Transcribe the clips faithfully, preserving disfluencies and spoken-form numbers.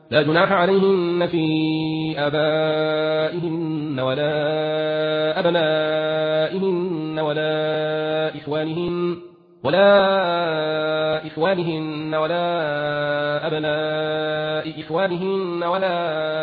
لا جناح عليهن في آبائهن ولا أبنائهن ولا إخوانهن ولا إخوانهن ولا أبناء إخوانهن ولا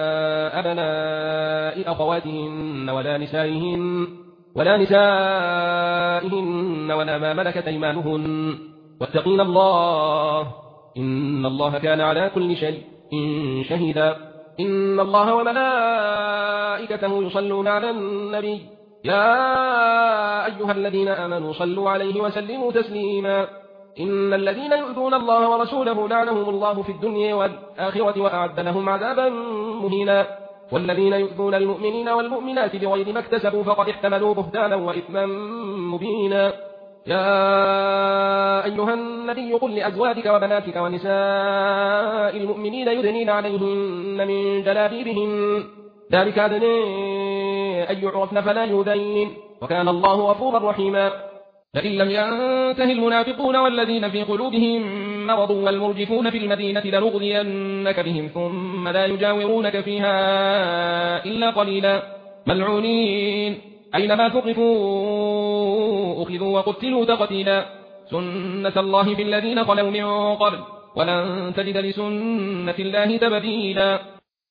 أبناء أخواتهن ولا نسائهن ولا نسائهن ولا ما ملكت أيمانهن واتقين الله إن الله كان على كل شيء شهيدا. إن الله وملائكته يصلون على النبي يا أيها الذين آمنوا صلوا عليه وسلموا تسليما. إن الذين يؤذون الله ورسوله لعنهم الله في الدنيا والآخرة وأعد لهم عذابا مهينا. والذين يؤذون المؤمنين والمؤمنات بغير ما اكتسبوا فقد احتملوا بهتانا وإثما مبينا. يا أيها النبي قل لأزواجك وبناتك ونساء المؤمنين يدنين عليهن من جلابيبهن ذلك أدنى أن يعرفن فلا يؤذين وكان الله غفورا رحيما. لئن لم ينته المنافقون والذين في قلوبهم مرض والمرجفون في المدينة لنغذينك بهم ثم لا يجاورونك فيها إلا قليلا ملعونين أينما ثقفوا أخذوا وقتلوا تقتيلا. سنة الله في الذين خلوا من قبل ولن تجد لسنة الله تبديلا.